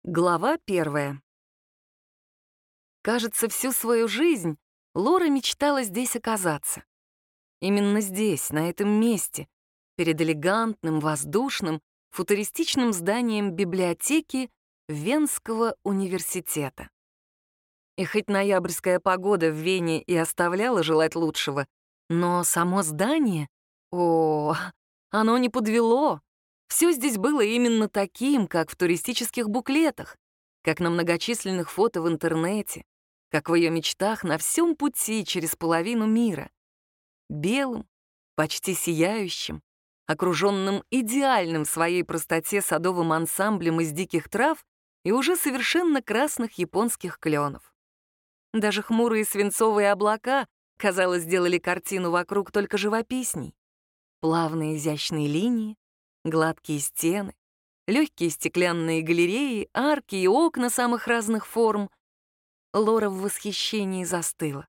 Глава 1. Кажется, всю свою жизнь Лора мечтала здесь оказаться. Именно здесь, на этом месте, перед элегантным, воздушным, футуристичным зданием библиотеки Венского университета. И хоть ноябрьская погода в Вене и оставляла желать лучшего, но само здание, оно не подвело. Все здесь было именно таким, как в туристических буклетах, как на многочисленных фото в интернете, как в ее мечтах на всем пути через половину мира. Белым, почти сияющим, окруженным идеальным в своей простоте садовым ансамблем из диких трав и уже совершенно красных японских кленов. Даже хмурые свинцовые облака, казалось, сделали картину вокруг только живописней. Плавные изящные линии, гладкие стены, легкие стеклянные галереи, арки и окна самых разных форм. Лора в восхищении застыла.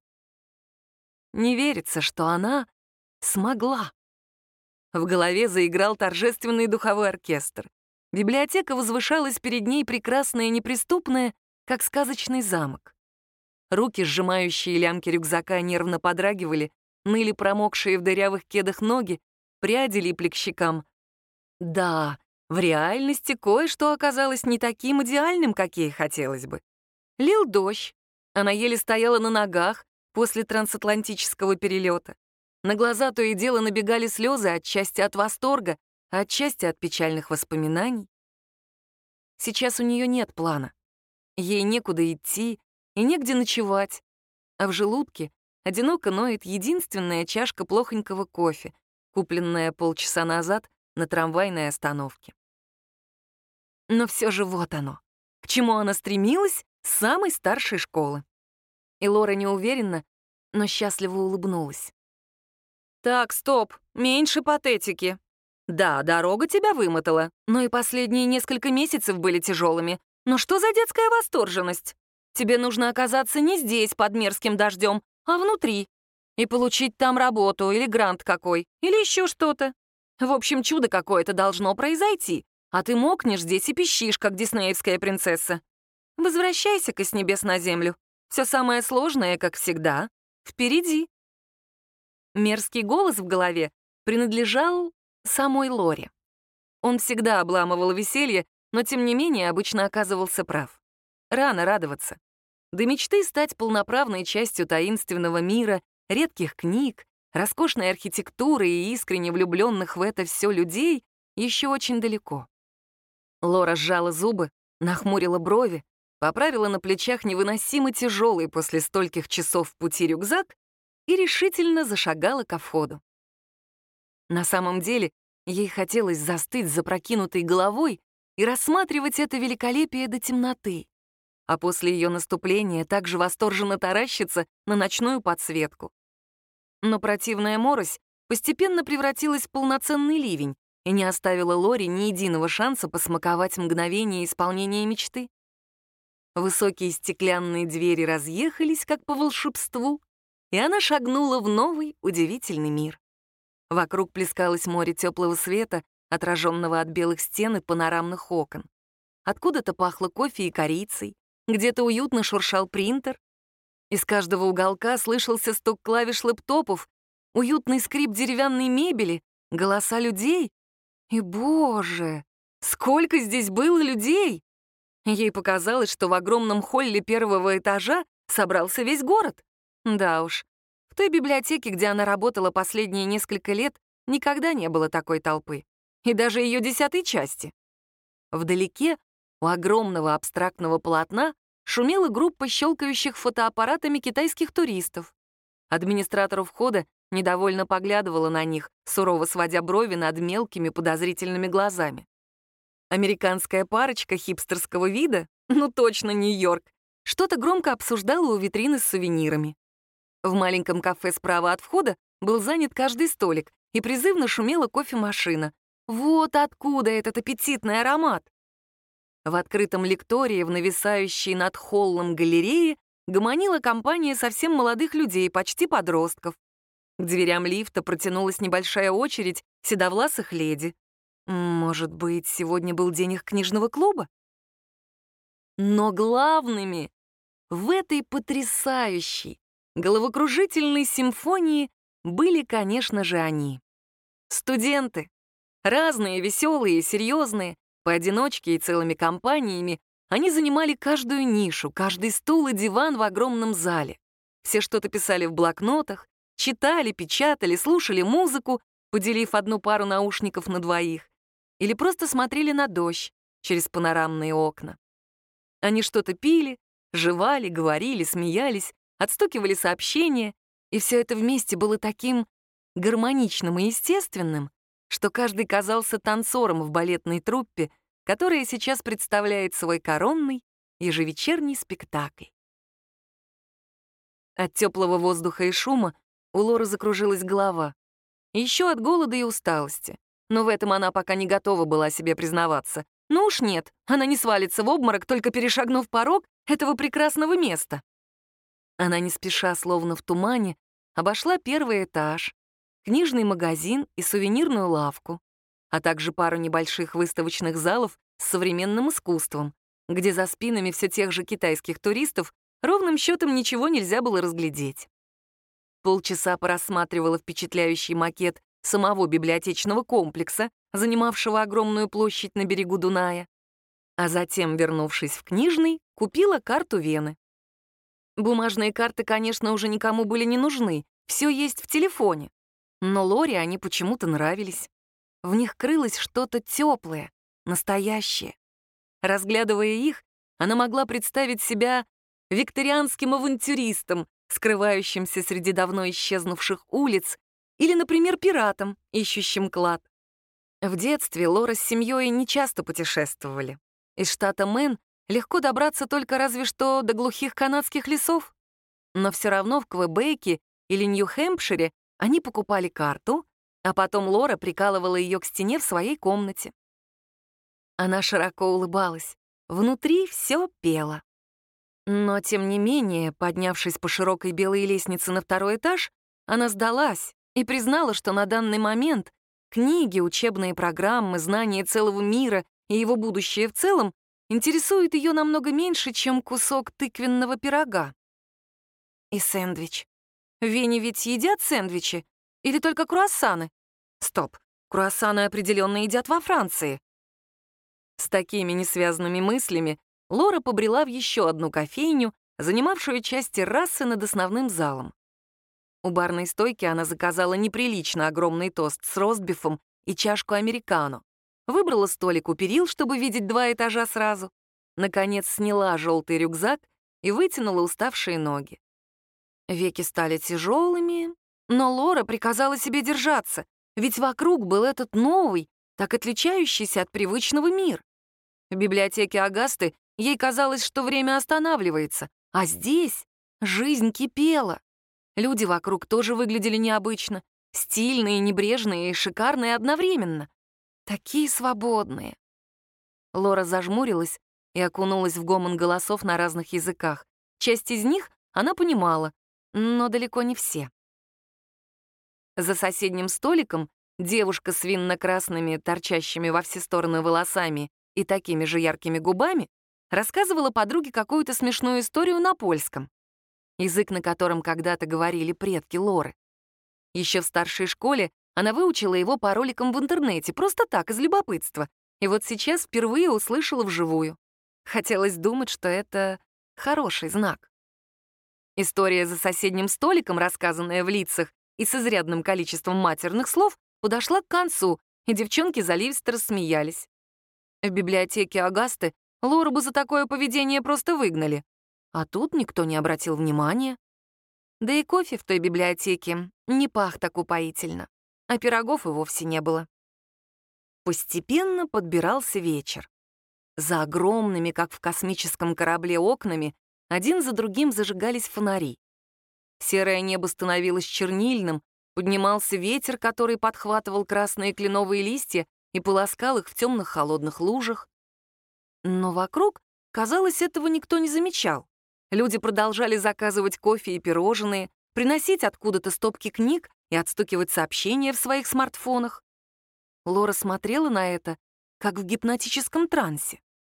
Не верится, что она смогла. В голове заиграл торжественный духовой оркестр. Библиотека возвышалась перед ней прекрасная и неприступная, как сказочный замок. Руки, сжимающие лямки рюкзака, нервно подрагивали, ныли промокшие в дырявых кедах ноги, пряди липли к щекам. Да, в реальности кое-что оказалось не таким идеальным, как ей хотелось бы. Лил дождь, она еле стояла на ногах после трансатлантического перелета. На глаза то и дело набегали слезы, отчасти от восторга, а отчасти от печальных воспоминаний. Сейчас у нее нет плана. Ей некуда идти и негде ночевать, а в желудке одиноко ноет единственная чашка плохонького кофе, купленная полчаса назад на трамвайной остановке. Но все же вот оно, к чему она стремилась с самой старшей школы. И Лора неуверенно, но счастливо улыбнулась. «Так, стоп, меньше патетики. Да, дорога тебя вымотала, но и последние несколько месяцев были тяжелыми. Но что за детская восторженность? Тебе нужно оказаться не здесь под мерзким дождем, а внутри. И получить там работу или грант какой, или еще что-то. В общем, чудо какое-то должно произойти, а ты мокнешь здесь и пищишь, как диснеевская принцесса. Возвращайся-ка с небес на землю. Все самое сложное, как всегда, впереди». Мерзкий голос в голове принадлежал самой Лоре. Он всегда обламывал веселье, но тем не менее обычно оказывался прав. Рано радоваться. До мечты стать полноправной частью таинственного мира, редких книг, роскошной архитектуры и искренне влюбленных в это все людей еще очень далеко. Лора сжала зубы, нахмурила брови, поправила на плечах невыносимо тяжелый после стольких часов в пути рюкзак и решительно зашагала ко входу. На самом деле, ей хотелось застыть с запрокинутой головой и рассматривать это великолепие до темноты, а после ее наступления также восторженно таращиться на ночную подсветку. Но противная морось постепенно превратилась в полноценный ливень и не оставила Лоре ни единого шанса посмаковать мгновение исполнения мечты. Высокие стеклянные двери разъехались, как по волшебству, и она шагнула в новый, удивительный мир. Вокруг плескалось море теплого света, отраженного от белых стен и панорамных окон. Откуда-то пахло кофе и корицей, где-то уютно шуршал принтер. Из каждого уголка слышался стук клавиш лэптопов, уютный скрип деревянной мебели, голоса людей. И, боже, сколько здесь было людей! Ей показалось, что в огромном холле первого этажа собрался весь город. Да уж, в той библиотеке, где она работала последние несколько лет, никогда не было такой толпы. И даже ее 10-й части. Вдалеке, у огромного абстрактного полотна, шумела группа щелкающих фотоаппаратами китайских туристов. Администратор у входа недовольно поглядывала на них, сурово сводя брови над мелкими подозрительными глазами. Американская парочка хипстерского вида, ну точно Нью-Йорк, что-то громко обсуждала у витрины с сувенирами. В маленьком кафе справа от входа был занят каждый столик, и призывно шумела кофемашина. Вот откуда этот аппетитный аромат! В открытом лектории, в нависающей над холлом галерее, гомонила компания совсем молодых людей, почти подростков. К дверям лифта протянулась небольшая очередь седовласых леди. Может быть, сегодня был день их книжного клуба? Но главными в этой потрясающей, головокружительной симфонии были, конечно же, они. Студенты. Разные, веселые и серьезные, поодиночке и целыми компаниями, они занимали каждую нишу, каждый стул и диван в огромном зале. Все что-то писали в блокнотах, читали, печатали, слушали музыку, поделив одну пару наушников на двоих, или просто смотрели на дождь через панорамные окна. Они что-то пили, жевали, говорили, смеялись, отстукивали сообщения, и все это вместе было таким гармоничным и естественным, что каждый казался танцором в балетной труппе, которая сейчас представляет свой коронный ежевечерний спектакль. От теплого воздуха и шума у Лоры закружилась голова. Еще от голода и усталости. Но в этом она пока не готова была себе признаваться. Ну уж нет, она не свалится в обморок, только перешагнув порог этого прекрасного места. Она не спеша, словно в тумане, обошла первый этаж, книжный магазин и сувенирную лавку, а также пару небольших выставочных залов с современным искусством, где за спинами все тех же китайских туристов ровным счетом ничего нельзя было разглядеть. Полчаса порассматривала впечатляющий макет самого библиотечного комплекса, занимавшего огромную площадь на берегу Дуная, а затем, вернувшись в книжный, купила карту Вены. Бумажные карты, конечно, уже никому были не нужны, все есть в телефоне, но Лоре они почему-то нравились. В них крылось что-то теплое, настоящее. Разглядывая их, она могла представить себя викторианским авантюристом, скрывающимся среди давно исчезнувших улиц, или, например, пиратом, ищущим клад. В детстве Лора с семьей не часто путешествовали. Из штата Мэн легко добраться только разве что до глухих канадских лесов. Но все равно в Квебеке или Нью-Хэмпшире они покупали карту, а потом Лора прикалывала ее к стене в своей комнате. Она широко улыбалась. Внутри все пело. Но, тем не менее, поднявшись по широкой белой лестнице на второй этаж, она сдалась и признала, что на данный момент книги, учебные программы, знания целого мира и его будущее в целом интересуют ее намного меньше, чем кусок тыквенного пирога. И сэндвич. В Вене ведь едят сэндвичи? Или только круассаны? Стоп, круассаны определенно едят во Франции. С такими несвязанными мыслями Лора побрела в еще одну кофейню, занимавшую часть террасы над основным залом. У барной стойки она заказала неприлично огромный тост с ростбифом и чашку американо. Выбрала столик у перил, чтобы видеть 2 этажа сразу. Наконец сняла желтый рюкзак и вытянула уставшие ноги. Веки стали тяжелыми, но Лора приказала себе держаться, ведь вокруг был этот новый, так отличающийся от привычного мир. В библиотеке Агасты ей казалось, что время останавливается, а здесь жизнь кипела. Люди вокруг тоже выглядели необычно, стильные, небрежные и шикарные одновременно. Такие свободные. Лора зажмурилась и окунулась в гомон голосов на разных языках. Часть из них она понимала, но далеко не все. За соседним столиком девушка с винно-красными, торчащими во все стороны волосами и такими же яркими губами рассказывала подруге какую-то смешную историю на польском, язык, на котором когда-то говорили предки Лоры. Еще в старшей школе она выучила его по роликам в интернете, просто так, из любопытства, и вот сейчас впервые услышала вживую. Хотелось думать, что это хороший знак. История за соседним столиком, рассказанная в лицах и с изрядным количеством матерных слов, подошла к концу, и девчонки заливисто рассмеялись. В библиотеке Агасты Лору бы за такое поведение просто выгнали. А тут никто не обратил внимания. Да и кофе в той библиотеке не пах так упоительно, а пирогов и вовсе не было. Постепенно подбирался вечер. За огромными, как в космическом корабле, окнами один за другим зажигались фонари. Серое небо становилось чернильным, поднимался ветер, который подхватывал красные кленовые листья и полоскал их в темных холодных лужах. Но вокруг, казалось, этого никто не замечал. Люди продолжали заказывать кофе и пирожные, приносить откуда-то стопки книг и отстукивать сообщения в своих смартфонах. Лора смотрела на это, как в гипнотическом трансе.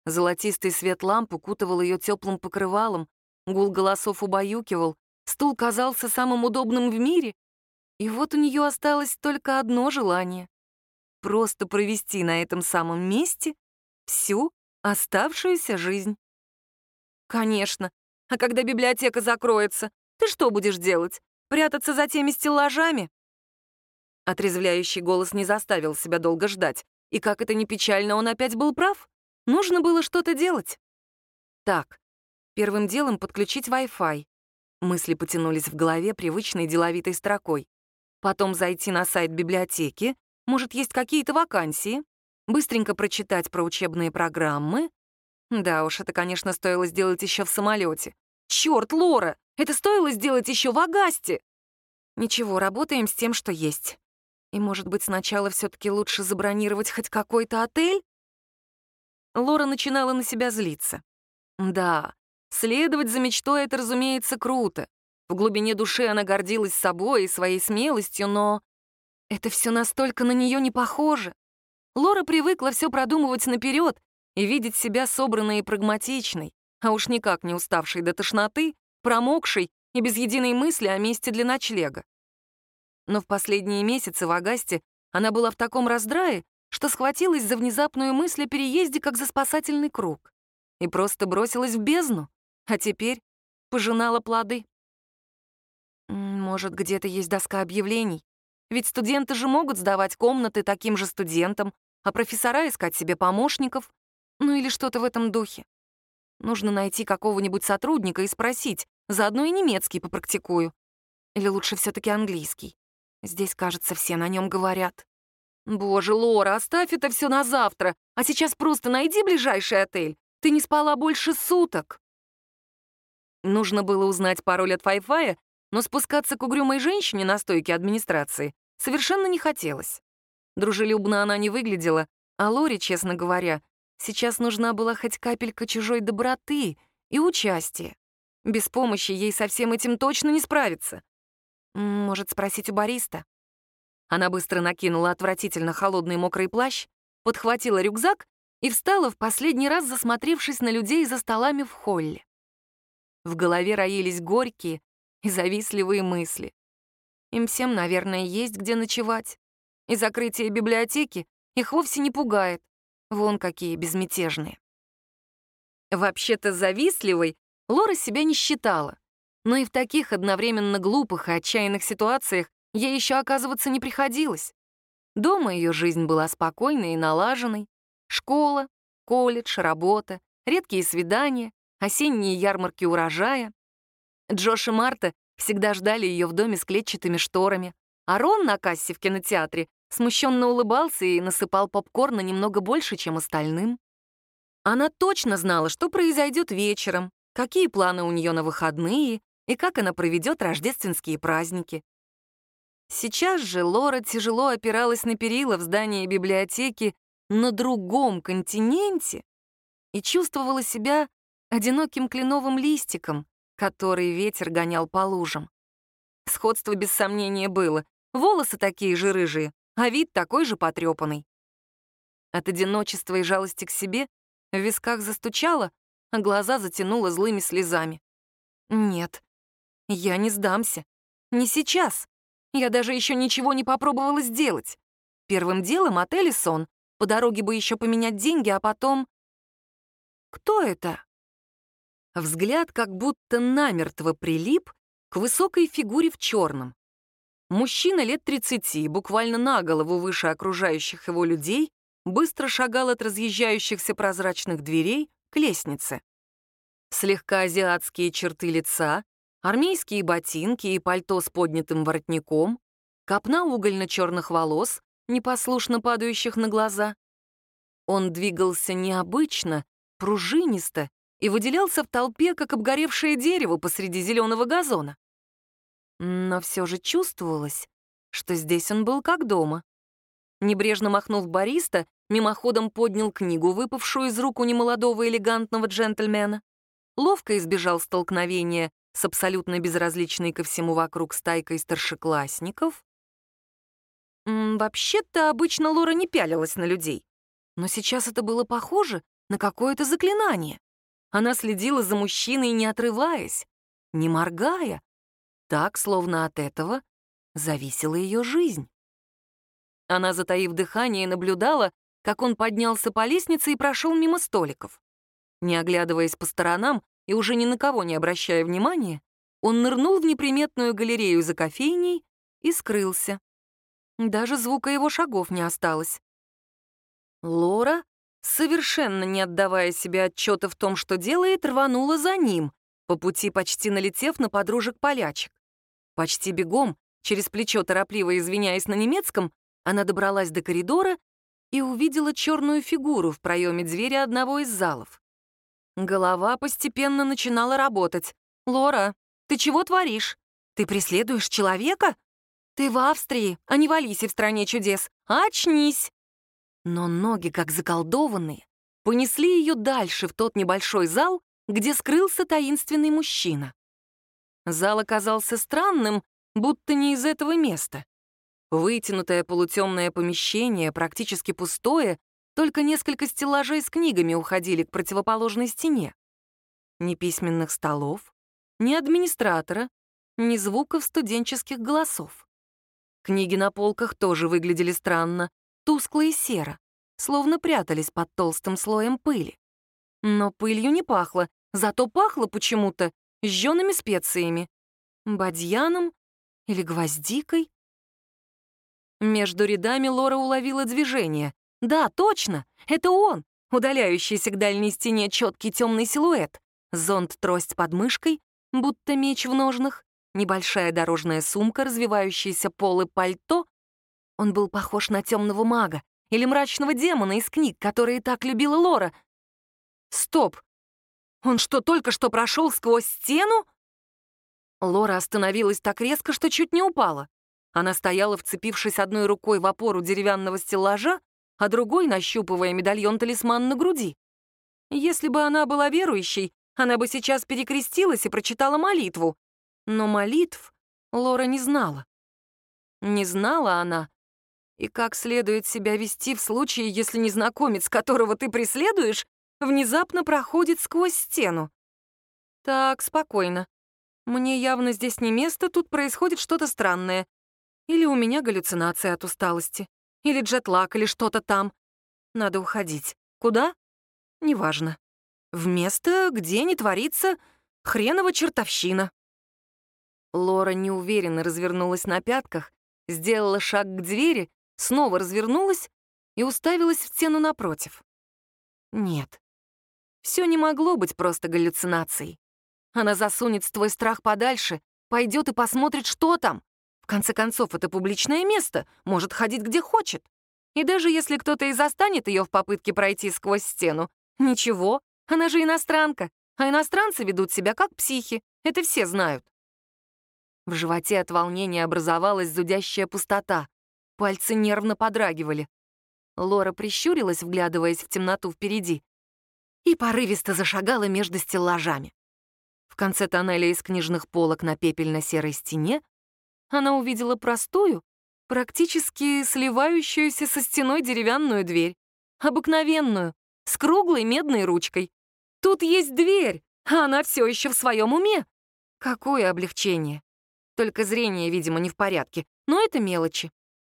Золотистый свет ламп укутывал ее теплым покрывалом, гул голосов убаюкивал, стул казался самым удобным в мире, и вот у нее осталось только одно желание — просто провести на этом самом месте всю оставшуюся жизнь. Конечно. А когда библиотека закроется, ты что будешь делать? Прятаться за теми стеллажами? Отрезвляющий голос не заставил себя долго ждать. И как это ни печально, он опять был прав. Нужно было что-то делать. Так, первым делом подключить Wi-Fi. Мысли потянулись в голове привычной деловитой строкой. Потом зайти на сайт библиотеки. Может, есть какие-то вакансии. Быстренько прочитать про учебные программы. Да уж, это, конечно, стоило сделать еще в самолете. Черт, Лора, это стоило сделать еще в Агасте. Ничего, работаем с тем, что есть. И, может быть, сначала все-таки лучше забронировать хоть какой-то отель? Лора начинала на себя злиться. Да, следовать за мечтой — это, разумеется, круто. В глубине души она гордилась собой и своей смелостью, но это все настолько на нее не похоже. Лора привыкла все продумывать наперед и видеть себя собранной и прагматичной, а уж никак не уставшей до тошноты, промокшей и без единой мысли о месте для ночлега. Но в последние месяцы в Агасте она была в таком раздрае, что схватилась за внезапную мысль о переезде как за спасательный круг и просто бросилась в бездну, а теперь пожинала плоды. Может, где-то есть доска объявлений? Ведь студенты же могут сдавать комнаты таким же студентам, а профессора искать себе помощников, ну или что-то в этом духе. Нужно найти какого-нибудь сотрудника и спросить, заодно и немецкий попрактикую. Или лучше все-таки английский. Здесь, кажется, все на нем говорят. Боже, Лора, оставь это все на завтра, а сейчас просто найди ближайший отель. Ты не спала больше суток. Нужно было узнать пароль от Wi-Fi, но спускаться к угрюмой женщине на стойке администрации совершенно не хотелось. Дружелюбно она не выглядела, а Лоре, честно говоря, сейчас нужна была хоть капелька чужой доброты и участия. Без помощи ей со всем этим точно не справиться. Может, спросить у бариста? Она быстро накинула отвратительно холодный мокрый плащ, подхватила рюкзак и встала в последний раз, засмотревшись на людей за столами в холле. В голове роились горькие и завистливые мысли. Им всем, наверное, есть где ночевать. И закрытие библиотеки их вовсе не пугает. Вон какие безмятежные. Вообще-то завистливой Лора себя не считала. Но и в таких одновременно глупых и отчаянных ситуациях ей еще оказываться не приходилось. Дома ее жизнь была спокойной и налаженной. Школа, колледж, работа, редкие свидания, осенние ярмарки урожая. Джош и Марта всегда ждали ее в доме с клетчатыми шторами, а Рон на кассе в кинотеатре смущенно улыбался и насыпал попкорна немного больше, чем остальным. Она точно знала, что произойдет вечером, какие планы у нее на выходные и как она проведет рождественские праздники. Сейчас же Лора тяжело опиралась на перила в здании библиотеки на другом континенте и чувствовала себя одиноким кленовым листиком, который ветер гонял по лужам. Сходство без сомнения было. Волосы такие же рыжие, а вид такой же потрепанный. От одиночества и жалости к себе в висках застучало, а глаза затянуло злыми слезами. Нет, я не сдамся. Не сейчас. Я даже еще ничего не попробовала сделать. Первым делом отель и сон. По дороге бы еще поменять деньги, а потом... Кто это? Взгляд как будто намертво прилип к высокой фигуре в черном. Мужчина лет 30, буквально на голову выше окружающих его людей, быстро шагал от разъезжающихся прозрачных дверей к лестнице. Слегка азиатские черты лица, армейские ботинки и пальто с поднятым воротником, копна угольно-черных волос, непослушно падающих на глаза. Он двигался необычно, пружинисто и выделялся в толпе, как обгоревшее дерево посреди зеленого газона. Но все же чувствовалось, что здесь он был как дома. Небрежно махнув бариста, мимоходом поднял книгу, выпавшую из рук у немолодого элегантного джентльмена, ловко избежал столкновения с абсолютно безразличной ко всему вокруг стайкой старшеклассников. Вообще-то обычно Лора не пялилась на людей, но сейчас это было похоже на какое-то заклинание. Она следила за мужчиной, не отрываясь, не моргая, так, словно от этого зависела ее жизнь. Она, затаив дыхание, наблюдала, как он поднялся по лестнице и прошел мимо столиков. Не оглядываясь по сторонам и уже ни на кого не обращая внимания, он нырнул в неприметную галерею за кофейней и скрылся. Даже звука его шагов не осталось. Лора, совершенно не отдавая себе отчета в том, что делает, рванула за ним, по пути почти налетев на подружек-полячек. Почти бегом, через плечо торопливо извиняясь на немецком, она добралась до коридора и увидела черную фигуру в проеме двери одного из залов. Голова постепенно начинала работать. «Лора, ты чего творишь? Ты преследуешь человека? Ты в Австрии, а не в Алисе в стране чудес. Очнись!» Но ноги, как заколдованные, понесли ее дальше в тот небольшой зал, где скрылся таинственный мужчина. Зал оказался странным, будто не из этого места. Вытянутое полутемное помещение, практически пустое, только несколько стеллажей с книгами уходили к противоположной стене. Ни письменных столов, ни администратора, ни звуков студенческих голосов. Книги на полках тоже выглядели странно, тускло и серо, словно прятались под толстым слоем пыли. Но пылью не пахло, зато пахло почему-то жжеными специями, бадьяном или гвоздикой. Между рядами Лора уловила движение. Да, точно, это он, удаляющийся к дальней стене четкий темный силуэт, зонт-трость под мышкой, будто меч в ножнах, небольшая дорожная сумка, развивающиеся полы пальто. Он был похож на темного мага или мрачного демона из книг, которые так любила Лора. Стоп! Он что, только что прошел сквозь стену? Лора остановилась так резко, что чуть не упала. Она стояла, вцепившись одной рукой в опору деревянного стеллажа, а другой нащупывая медальон-талисман на груди. Если бы она была верующей, она бы сейчас перекрестилась и прочитала молитву. Но молитв Лора не знала. Не знала она, и как следует себя вести в случае, если незнакомец, которого ты преследуешь, внезапно проходит сквозь стену. Так, спокойно. Мне явно здесь не место, тут происходит что-то странное. Или у меня галлюцинация от усталости, или джетлаг, или что-то там. Надо уходить. Куда? Неважно. В место, где не творится хренова чертовщина. Лора неуверенно развернулась на пятках, сделала шаг к двери, снова развернулась и уставилась в стену напротив. Нет, все не могло быть просто галлюцинацией. Она засунет твой страх подальше, пойдет и посмотрит, что там. В конце концов, это публичное место, может ходить где хочет. И даже если кто-то и застанет ее в попытке пройти сквозь стену, ничего, она же иностранка, а иностранцы ведут себя как психи, это все знают. В животе от волнения образовалась зудящая пустота, пальцы нервно подрагивали. Лора прищурилась, вглядываясь в темноту впереди, и порывисто зашагала между стеллажами. В конце тоннеля из книжных полок на пепельно-серой стене она увидела простую, практически сливающуюся со стеной деревянную дверь. Обыкновенную, с круглой медной ручкой. Тут есть дверь, а она все еще в своем уме. Какое облегчение. Только зрение, видимо, не в порядке, но это мелочи.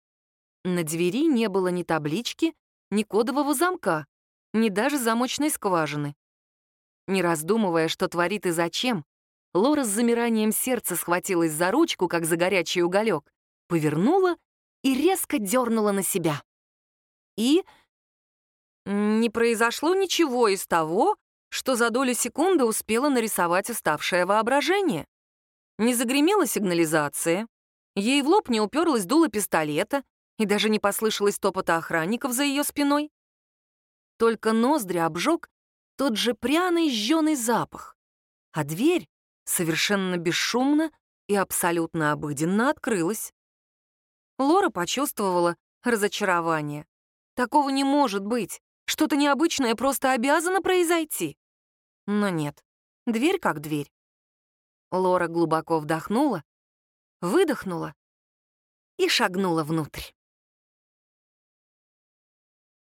На двери не было ни таблички, ни кодового замка, ни даже замочной скважины. Не раздумывая, что творит и зачем, Лора с замиранием сердца схватилась за ручку, как за горячий уголек, повернула и резко дернула на себя. И не произошло ничего из того, что за долю секунды успела нарисовать уставшее воображение. Не загремела сигнализация, ей в лоб не уперлась дуло пистолета и даже не послышалось топота охранников за ее спиной. Только ноздри обжег тот же пряный жженый запах, а дверь совершенно бесшумно и абсолютно обыденно открылась. Лора почувствовала разочарование. Такого не может быть. Что-то необычное просто обязано произойти. Но нет, дверь как дверь. Лора глубоко вдохнула, выдохнула и шагнула внутрь.